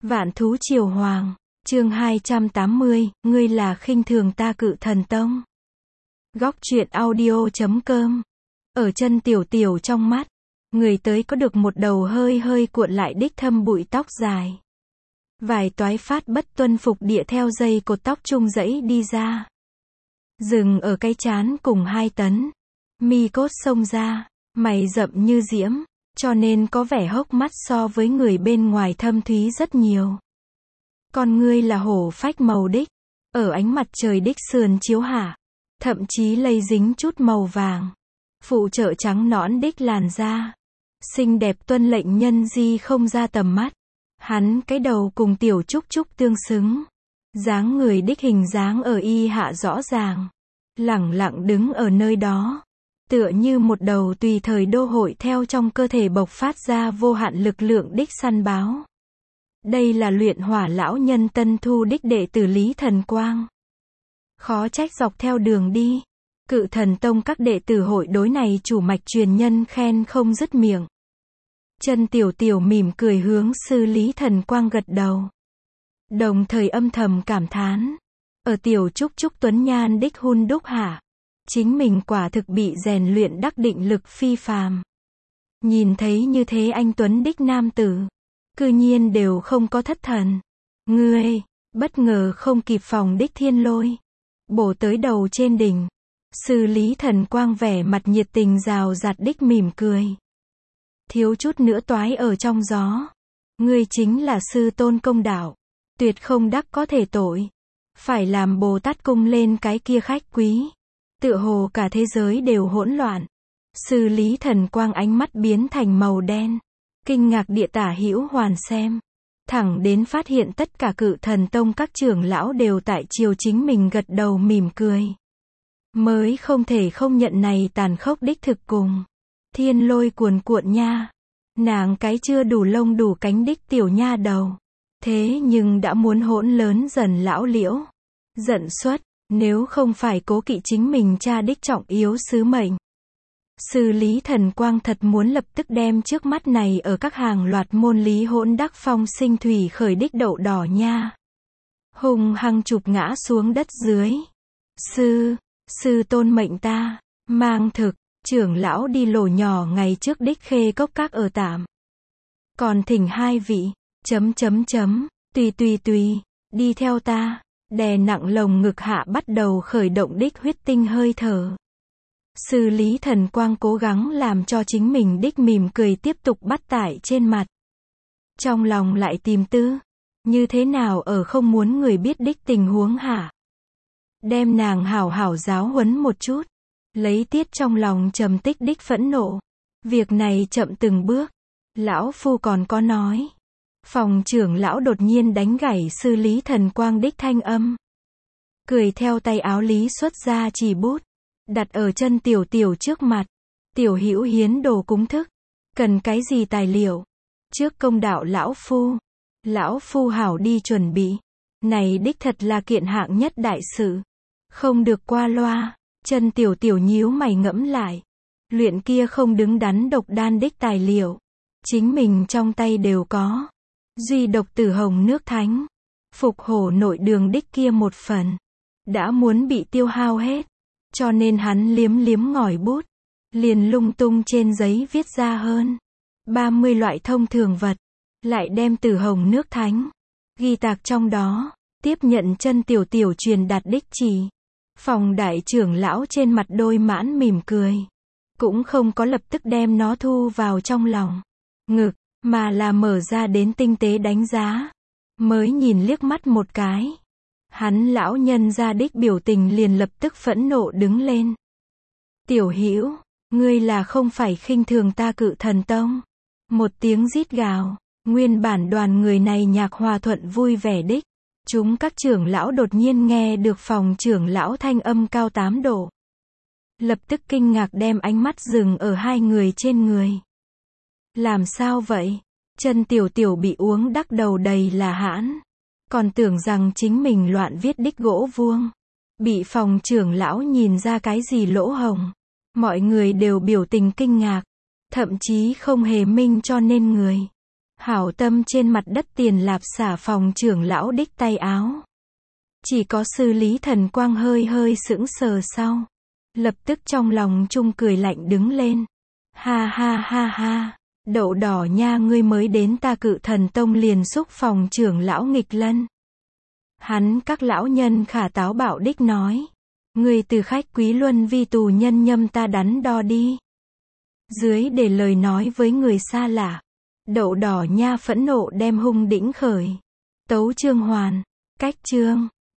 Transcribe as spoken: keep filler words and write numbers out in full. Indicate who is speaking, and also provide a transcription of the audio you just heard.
Speaker 1: Vạn thú triều hoàng, chương hai trăm tám mươi, ngươi là khinh thường ta Cự Thần Tông. Góc truyện audio chấm com. Ở chân tiểu tiểu trong mắt, người tới có được một đầu hơi hơi cuộn lại đích thâm bụi tóc dài. Vài toái phát bất tuân phục địa theo dây cột tóc trung dãy đi ra. Dừng ở cái trán cùng hai tấn. Mi cốt xông ra, mày rậm như diễm, cho nên có vẻ hốc mắt so với người bên ngoài thâm thúy rất nhiều. Con ngươi là hổ phách màu đích, ở ánh mặt trời đích sườn chiếu hạ, thậm chí lây dính chút màu vàng. Phụ trợ trắng nõn đích làn da, xinh đẹp tuân lệnh nhân di không ra tầm mắt. Hắn cái đầu cùng tiểu trúc trúc tương xứng, dáng người đích hình dáng ở y hạ rõ ràng, lẳng lặng đứng ở nơi đó, tựa như một đầu tùy thời đô hội theo trong cơ thể bộc phát ra vô hạn lực lượng đích săn báo. Đây là luyện hỏa lão nhân tân thu đích đệ tử Lý Thần Quang. Khó trách dọc theo đường đi, Cự Thần Tông các đệ tử hội đối này chủ mạch truyền nhân khen không dứt miệng. Chân tiểu tiểu mỉm cười hướng sư Lý Thần Quang gật đầu, đồng thời âm thầm cảm thán, ở tiểu trúc trúc tuấn nhan đích hun đúc hạ, chính mình quả thực bị rèn luyện đắc định lực phi phàm. Nhìn thấy như thế anh tuấn đích nam tử, cư nhiên đều không có thất thần. Ngươi, bất ngờ không kịp phòng đích thiên lôi, bổ tới đầu trên đỉnh. Sư Lý Thần Quang vẻ mặt nhiệt tình rào rạt đích mỉm cười. Thiếu chút nữa toái ở trong gió. Ngươi chính là sư tôn công đạo, tuyệt không đắc có thể tội. Phải làm Bồ Tát cung lên cái kia khách quý. Tựa hồ cả thế giới đều hỗn loạn. Sư Lý Thần Quang ánh mắt biến thành màu đen, kinh ngạc địa tả hữu hoàn xem, thẳng đến phát hiện tất cả Cự Thần Tông các trưởng lão đều tại chiều chính mình gật đầu mỉm cười, mới không thể không nhận này tàn khốc đích thực cùng. Thiên lôi cuồn cuộn nha, nàng cái chưa đủ lông đủ cánh đích tiểu nha đầu, thế nhưng đã muốn hỗn lớn dần lão liễu. Giận xuất, nếu không phải cố kỵ chính mình cha đích trọng yếu sứ mệnh, sư Lý Thần Quang thật muốn lập tức đem trước mắt này ở các hàng loạt môn lý hỗn đắc phong sinh thủy khởi đích đậu đỏ nha, hùng hăng chụp ngã xuống đất dưới. Sư, sư tôn mệnh ta, mang thực, trưởng lão đi lổ nhỏ ngày trước đích khê cốc các ở tạm. Còn thỉnh hai vị, chấm chấm chấm, tùy tùy tùy, đi theo ta, đè nặng lồng ngực hạ bắt đầu khởi động đích huyết tinh hơi thở. Sư Lý Thần Quang cố gắng làm cho chính mình đích mỉm cười tiếp tục bắt tại trên mặt. Trong lòng lại tìm tư, như thế nào ở không muốn người biết đích tình huống hả? Đem nàng hảo hảo giáo huấn một chút, lấy tiết trong lòng trầm tích đích phẫn nộ. Việc này chậm từng bước, lão phu còn có nói. Phòng trưởng lão đột nhiên đánh gãy sư Lý Thần Quang đích thanh âm. Cười theo tay áo lý xuất ra chỉ bút, đặt ở chân tiểu tiểu trước mặt. Tiểu hữu hiến đồ cúng thức, cần cái gì tài liệu? Trước công đạo lão phu, lão phu hảo đi chuẩn bị. Này đích thật là kiện hạng nhất đại sự, không được qua loa. Chân tiểu tiểu nhíu mày ngẫm lại, luyện kia không đứng đắn độc đan đích tài liệu, chính mình trong tay đều có. Duy độc Tử Hồng nước thánh, phục hổ nội đường đích kia một phần, đã muốn bị tiêu hao hết, cho nên hắn liếm liếm ngòi bút, liền lung tung trên giấy viết ra hơn ba mươi loại thông thường vật, lại đem Tử Hồng nước thánh ghi tạc trong đó, tiếp nhận chân tiểu tiểu truyền đạt đích chỉ. Phòng đại trưởng lão trên mặt đôi mãn mỉm cười, cũng không có lập tức đem nó thu vào trong lòng ngực, mà là mở ra đến tinh tế đánh giá, mới nhìn liếc mắt một cái. Hắn lão nhân ra đích biểu tình liền lập tức phẫn nộ đứng lên. Tiểu hữu, ngươi là không phải khinh thường ta Cự Thần Tông? Một tiếng rít gào, nguyên bản đoàn người này nhạc hòa thuận vui vẻ đích. Chúng các trưởng lão đột nhiên nghe được phòng trưởng lão thanh âm cao tám độ. Lập tức kinh ngạc đem ánh mắt dừng ở hai người trên người. Làm sao vậy? Chân tiểu tiểu bị uống đắc đầu đầy là hãn, còn tưởng rằng chính mình loạn viết đích gỗ vuông, bị phòng trưởng lão nhìn ra cái gì lỗ hổng. Mọi người đều biểu tình kinh ngạc, thậm chí không hề minh cho nên người. Hảo tâm trên mặt đất tiền lạp xả phòng trưởng lão đích tay áo. Chỉ có sư Lý Thần Quang hơi hơi sững sờ sau. Lập tức trong lòng chung cười lạnh đứng lên. Ha ha ha ha, đậu đỏ nha, ngươi mới đến ta Cự Thần Tông liền xúc phòng trưởng lão nghịch lân. Hắn các lão nhân khả táo bạo đích nói. Ngươi từ khách quý luân vi tù nhân nhâm ta đắn đo đi. Dưới để lời nói với người xa lạ. Đậu đỏ nha phẫn nộ đem hung đĩnh khởi. Tấu chương hoàn. Cách chương.